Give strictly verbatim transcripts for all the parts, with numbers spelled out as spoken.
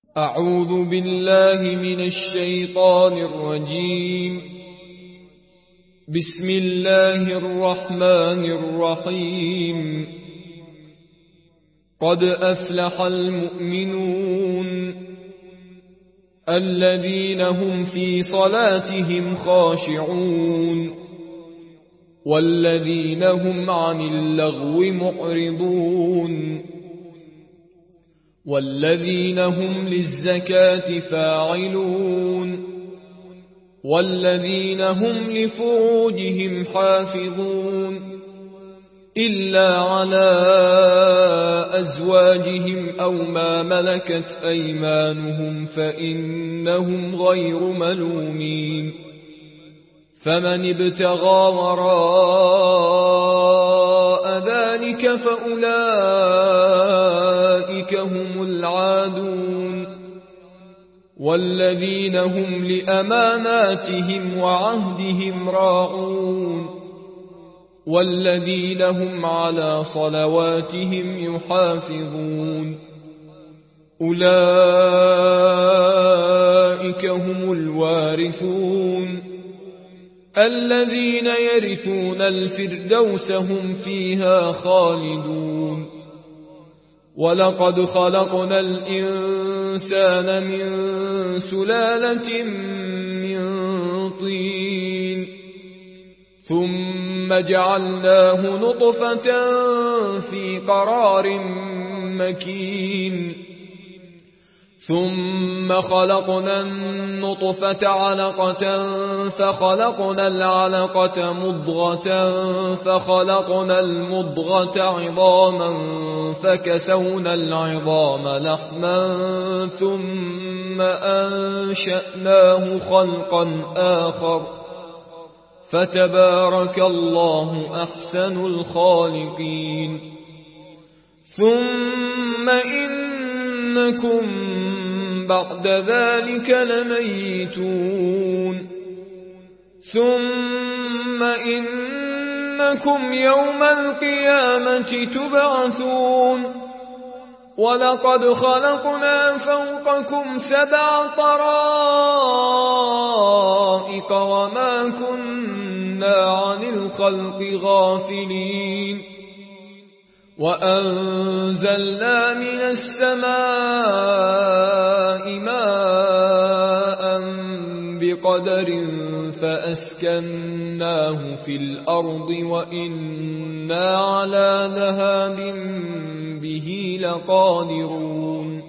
أعوذ بالله من الشيطان الرجيم. بسم الله الرحمن الرحيم. قد أفلح المؤمنون الذين هم في صلاتهم خاشعون والذين هم عن اللغو معرضون والذين هم للزكاة فاعلون والذين هم لفروجهم حافظون إلا على أزواجهم أو ما ملكت أيمانهم فإنهم غير ملومين. فمن ابتغى وراء ذلك فأولئك هم العادون والذين هم لأماناتهم وعهدهم راعون والذين هم على صلواتهم يحافظون. أولئك هم الوارثون الذين يرثون الفردوس هم فيها خالدون. ولقد خلقنا الإنسان من سلالة من طين ثم جعلناه نطفة في قرار مكين ثم خلقنا النطفة علقة فخلقنا العلقة مضغة فخلقنا المضغة عظاما فكسونا العظام لحما ثم أنشأناه خلقا آخر فتبارك الله أحسن الخالقين. ثم إنكم بعد ذلك لميتون ثم إنكم يوم القيامة تبعثون. ولقد خلقنا فوقكم سبع طرائق وما كنا عن الخلق غافلين. وأنزلنا من السماء ماء بقدر فأسكناه في الأرض وإنا على ذهاب به لقادرون.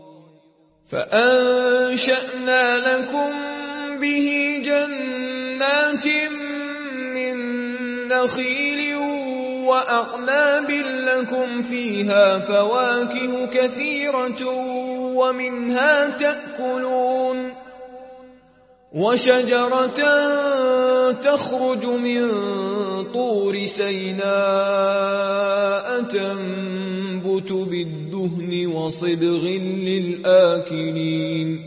فأنشأنا لكم به جنات من نخيل وأعناب لكم فيها فواكه كثيرة ومنها تأكلون. وشجرة تخرج من طور سيناء تنبت بالدهن وصبغ للآكلين.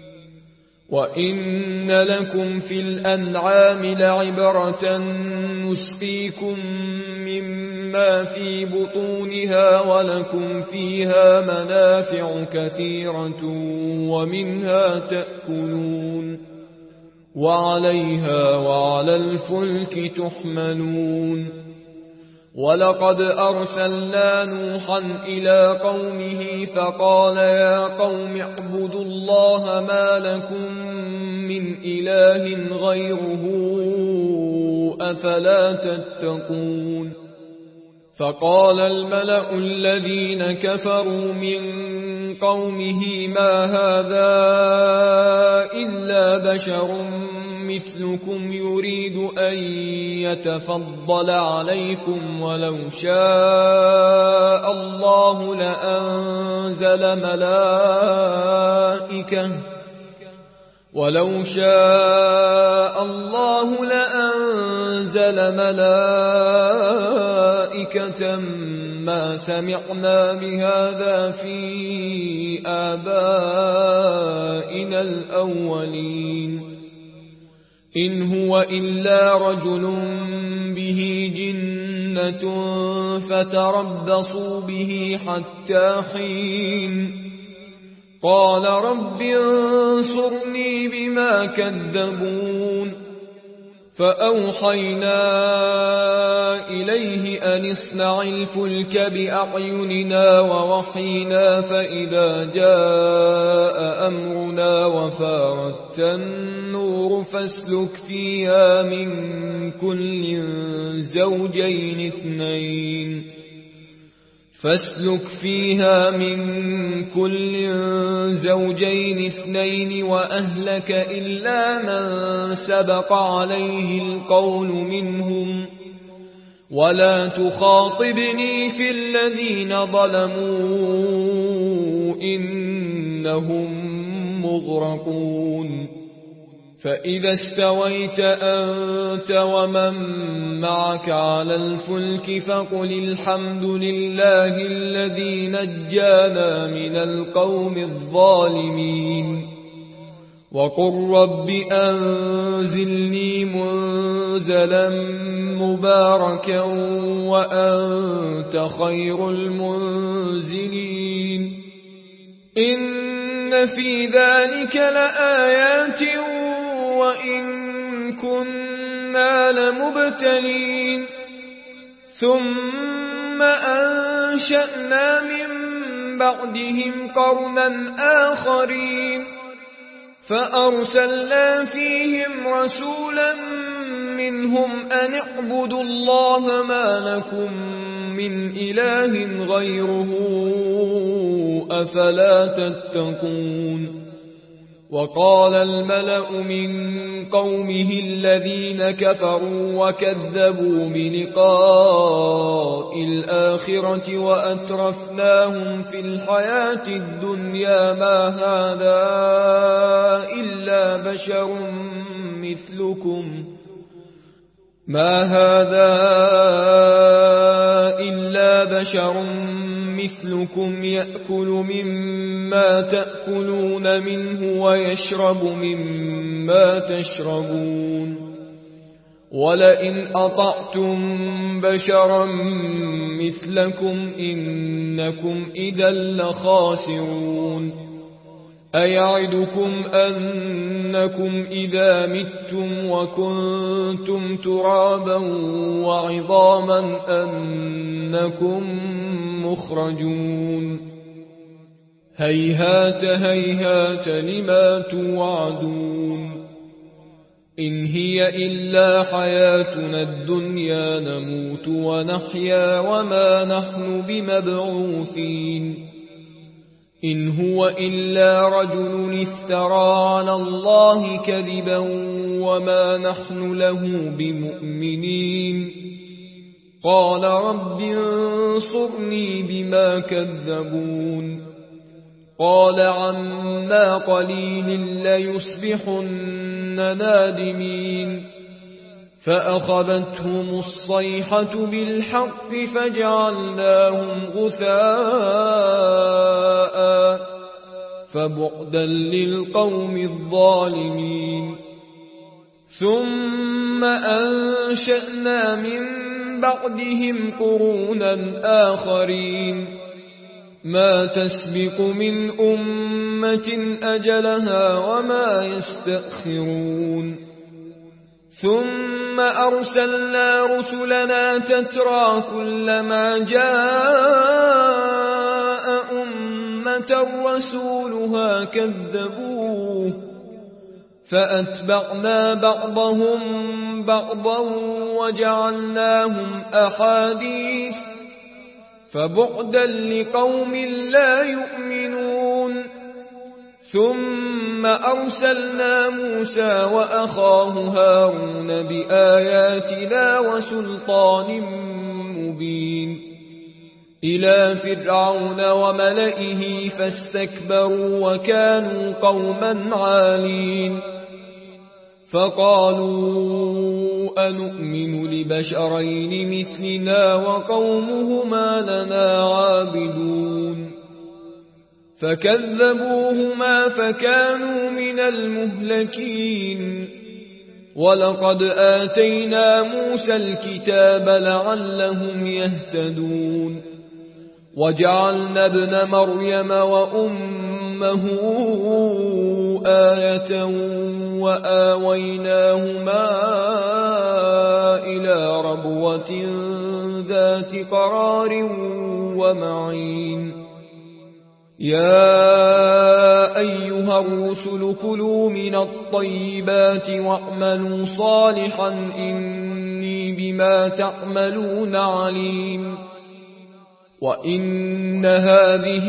وإن لكم في الأنعام لعبرة نسقيكم مما في بطونها ولكم فيها منافع كثيرة ومنها تأكلون وعليها وعلى الفلك تحملون. ولقد أرسلنا نوحا إلى قومه فقال يا قوم اعبدوا الله ما لكم من إله غيره أفلا تتقون. فقال الملأ الذين كفروا من قومه ما هذا إلا بشر مثلكم يريد أن يتفضل عليكم ولو شاء الله لأنزل ملائكة ولو شاء الله لأنزل ملائكة ما سمعنا بهذا في آبائنا الأولين إن هو إلا رجل به جنة فتربصوا به حتى حين قال رب انصرني بما كذبون فأوحينا إليه أن اصنع الفلك بأعيننا ووحينا فإذا جاء أمرنا وفارت النور فاسلك فيها من كل زوجين اثنين فاسلك فيها من كل زوجين اثنين وأهلك إلا من سبق عليه القول منهم ولا تخاطبني في الذين ظلموا إنهم مغرقون فإذا استويت أنت ومن معك على الفلك فقل الحمد لله الذي نجانا من القوم الظالمين وقل رب أنزلني منزلا مباركا وأنت خير المنزلين إن في ذلك لآيات وإن كنا لمبتلين ثم أنشأنا من بعدهم قرنا آخرين فأرسلنا فيهم رسولا منهم أن اعبدوا الله ما لكم من إله غيره أفلا تتقون وقال الملأ من قومه الذين كفروا وكذبوا بلقاء الآخرة وأترفناهم في الحياة الدنيا ما هذا إلا بشر مثلكم ما هذا إلا بشر مثلكم يأكل مما تأكلون منه ويشرب مما تشربون ولئن أطعتم بشرا مثلكم إنكم إذا لخاسرون أيعدكم أنكم إذا متم وكنتم ترابا وعظاما أنكم مخرجون هيهات هيهات لما توعدون إن هي إلا حياتنا الدنيا نموت ونحيا وما نحن بمبعوثين إن هو إلا رجل افترى على الله كذبا وما نحن له بمؤمنين قال رب انصرني بما كذبون قال عما قليل ليصبحن نادمين فأخذتهم الصيحة بالحق فجعلناهم غثاء فبعدا للقوم الظالمين ثم أنشأنا من بعدهم قرونا آخرين ما تسبق من أمة أجلها وما يستأخرون ثم أرسلنا رسلنا تترى كلما جاء أمة رسولها كذبوه فأتبعنا بعضهم بعضا وجعلناهم أحاديث فبعدا لقوم لا يؤمنون ثم أرسلنا موسى وأخاه هارون بآياتنا وسلطان مبين إلى فرعون وملئه فاستكبروا وكانوا قوما عالين فقالوا أنؤمن لبشرين مثلنا وقومهما لنا عابدون فكذبوهما فكانوا من المهلكين ولقد آتينا موسى الكتاب لعلهم يهتدون وجعلنا ابن مريم وأمه قومه آية وآويناهما إلى ربوة ذات قرار ومعين يا أيها الرسل كلوا من الطيبات واعملوا صالحا إني بما تعملون عليم وإن هذه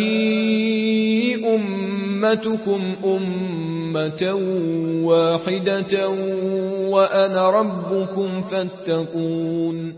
أمتكم أمة واحدة وأنا ربكم فاتقون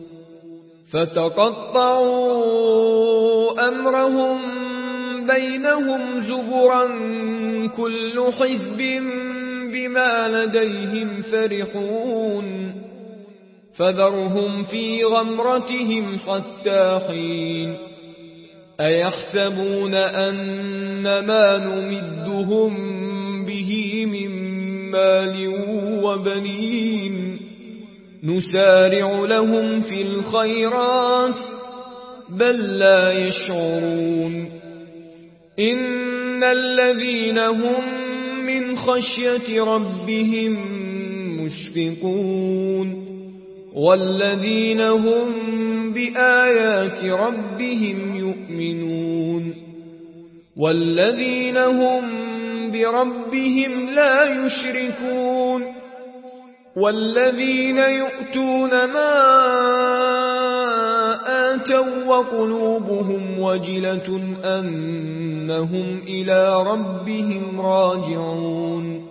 فتقطعوا أمرهم بينهم زبرا كل حزب بما لديهم فرحون فذرهم في غمرتهم حتى حين أيحسبون أن ما نمدهم به من مال وبنين نسارع لهم في الخيرات بل لا يشعرون إن الذين هم من خشية ربهم مشفقون والذين هم بآيات ربهم يؤمنون والذين هم بربهم لا يشركون والذين يؤتون ما آتوا وقلوبهم وجلة أنهم إلى ربهم راجعون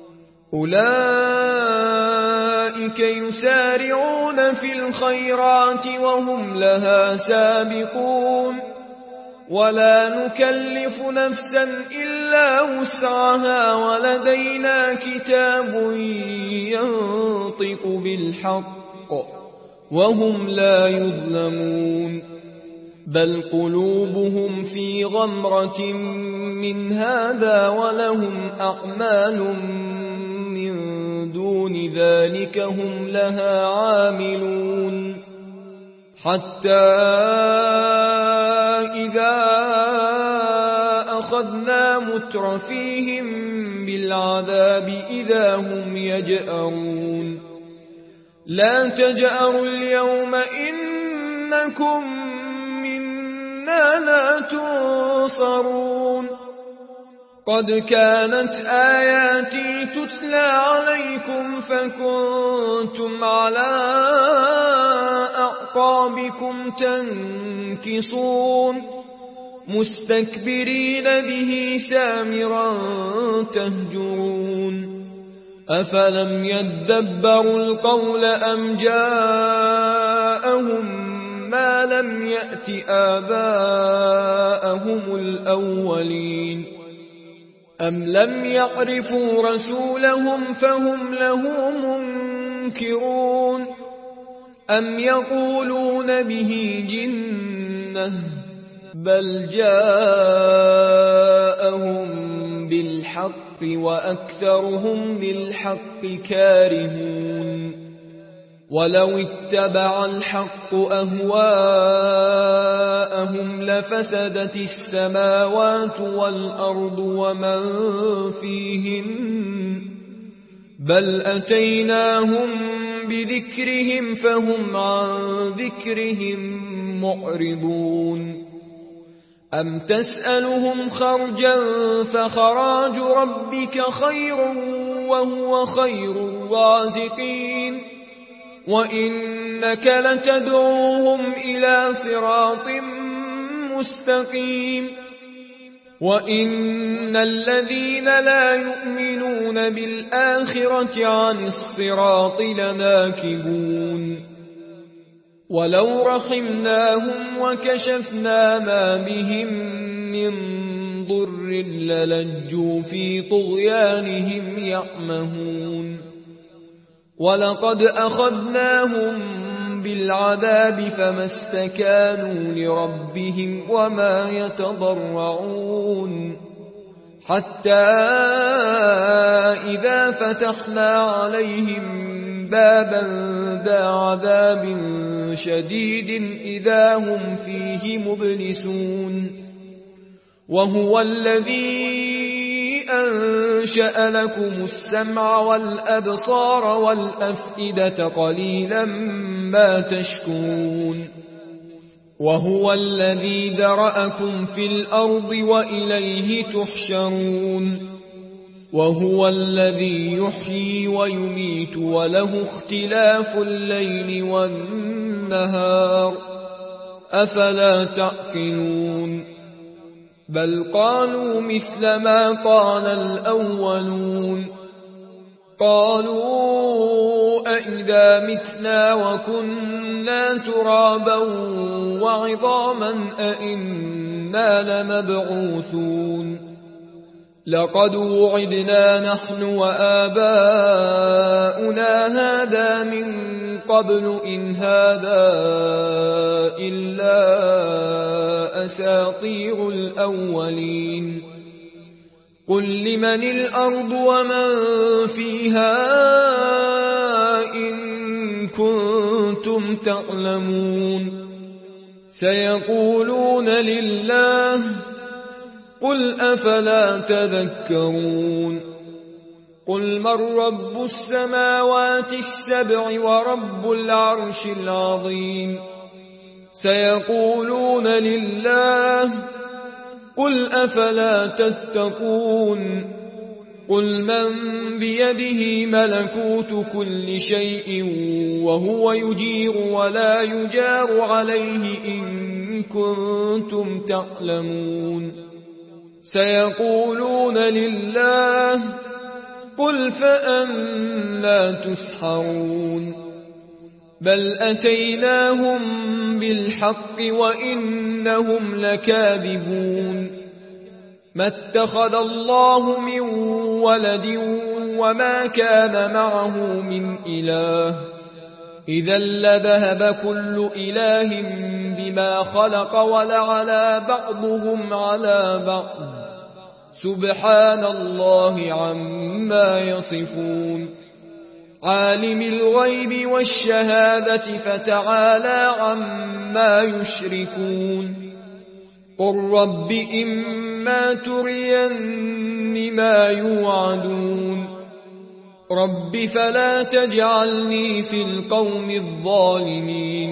أولئك يسارعون في الخيرات وهم لها سابقون ولا نكلف نفسا إلا وسعها ولدينا كتاب ينطق بالحق وهم لا يظلمون بل قلوبهم في غمرة من هذا ولهم أعمال من دون ذلك هم لها عاملون حتى إذا أخذنا مترفيهم بالعذاب إذا هم يجأرون لا تجأروا اليوم إنكم منا لا تنصرون قد كانت آياتي تتلى عليكم فكنتم على أعقابكم تنكصون مستكبرين به سامرا تهجرون أفلم يدبروا القول أم جاءهم ما لم يأت آباءهم الأولين أم لم يعرفوا رسولهم فهم له منكرون أم يقولون به جنة بل جاءهم بالحق وأكثرهم للحق كارهون ولو اتبع الحق أهواءهم لفسدت السماوات والأرض ومن فيهن بل أتيناهم بذكرهم فهم عن ذكرهم معرضون أم تسألهم خرجا فخراج ربك خير وهو خير الرازقين وإنك لتدعوهم إلى صراط مستقيم وإن الذين لا يؤمنون بالآخرة عن الصراط لناكبون ولو رحمناهم وكشفنا ما بهم من ضر للجوا في طغيانهم يعمهون ولقد أخذناهم بالعذاب فما استكانوا لربهم وما يتضرعون حتى إذا فتحنا عليهم بابا ذا عذاب شديد إذا هم فيه مبلسون وهو الذي أنشأ لكم السمع والأبصار والأفئدة قليلا ما تشكرون وهو الذي ذرأكم في الأرض وإليه تحشرون وهو الذي يحيي ويميت وله اختلاف الليل والنهار أفلا تعقلون بل قالوا مثل ما قال الأولون قالوا أئذا متنا وكنا ترابا وعظاما أئنا لمبعوثون لقد وعدنا نحن وآباؤنا هذا من قبل إن هذا إلا أساطير الأولين قل لمن الأرض ومن فيها إن كنتم تعلمون سيقولون لله قل أفلا تذكرون قل من رب السماوات السبع ورب العرش العظيم سيقولون لله قل أفلا تتقون قل من بيده ملكوت كل شيء وهو يجير ولا يجار عليه إن كنتم تعلمون سيقولون لله قل فأنى تسحرون بل أتيناهم بالحق وإنهم لكاذبون ما اتخذ الله من ولد وما كان معه من إله إذا لذهب كل إله بما خلق ولعلى بعضهم على بعض سبحان الله عما يصفون عالم الغيب والشهادة فتعالى عما يشركون قل رب إما ترين ما يوعدون رب فلا تجعلني في القوم الظالمين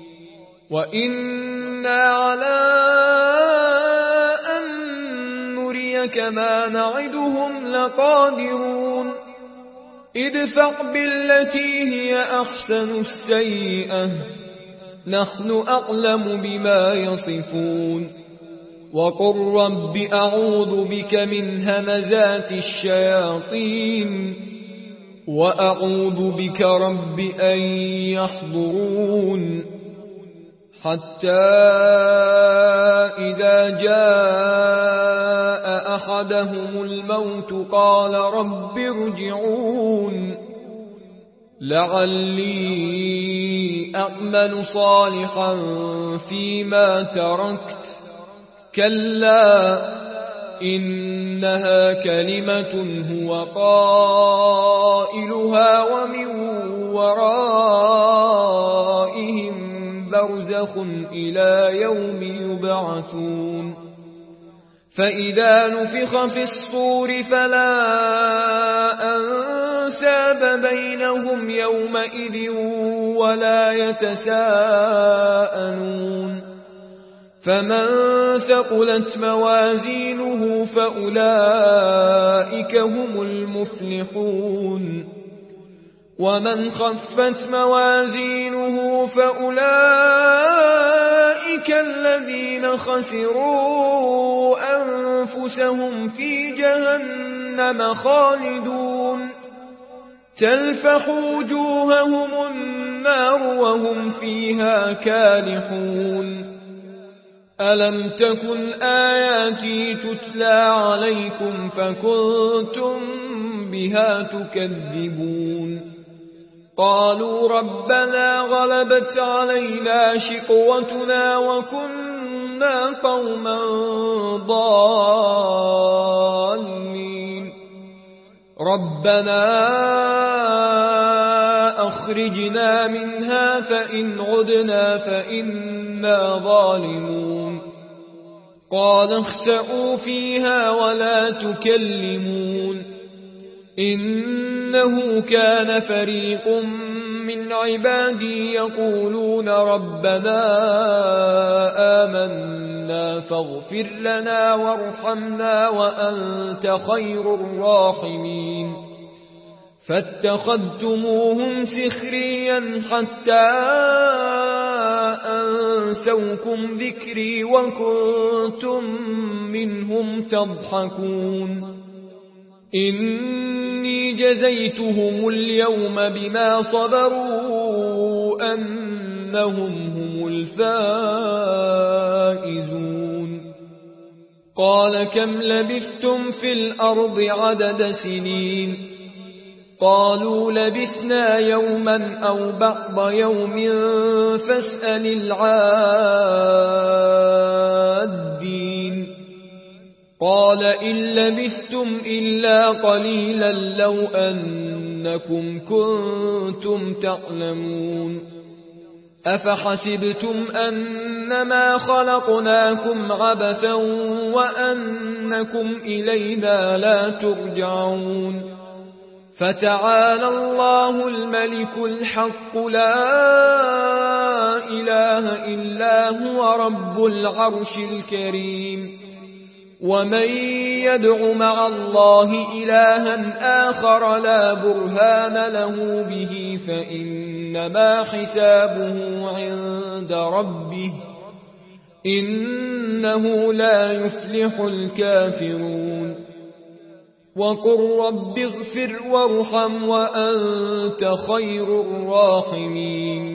وإنا على أن نريك ما نعدهم لقادرون ادفع بالتي هي أحسن السيئة نحن أعلم بما يصفون وقل رب أعوذ بك من همزات الشياطين وأعوذ بك رب أن يحضرون حتى إذا جاء أحدهم الموت قال رب ارجعون لعلي أعمل صالحا فيما تركت كلا إنها كلمة هو قائلها ومن ورائهم برزخ إلى يوم يبعثون فإذا نفخ في الصور فلا أنساب بينهم يومئذ ولا يتساءلون فمن ثقلت موازينه فأولئك هم المفلحون ومن خفت موازينه فأولئك الذين خسروا أنفسهم في جهنم خالدون تلفح وجوههم النار وهم فيها كالحون ألم تكن آياتي تتلى عليكم فكنتم بها تكذبون قالوا ربنا غلبت علينا شقوتنا وكنا قوما ضالين ربنا أخرجنا منها فإن عدنا فإنا ظالمون قال اخسئوا فيها ولا تكلمون إنه كان فريق من عبادي يقولون ربنا آمنا فاغفر لنا وارحمنا وأنت خير الراحمين فاتخذتموهم سخريا حتى أنسوكم ذكري وكنتم منهم تضحكون إني جزيتهم اليوم بما صبروا أنهم هم الفائزون قال كم لبثتم في الأرض عدد سنين قالوا لبثنا يوما أو بعض يوم فاسأل العادين قال إن لبثتم إلا قليلا لو أنكم كنتم تعلمون أفحسبتم أنما خلقناكم عبثا وأنكم إلينا لا ترجعون فتعالى الله الملك الحق لا إله إلا هو رب العرش الكريم ومن يدع مع الله إلها آخر لا برهان له به فإنما حسابه عند ربه إنه لا يفلح الكافرون وقل رب اغفر وارحم وأنت خير الراحمين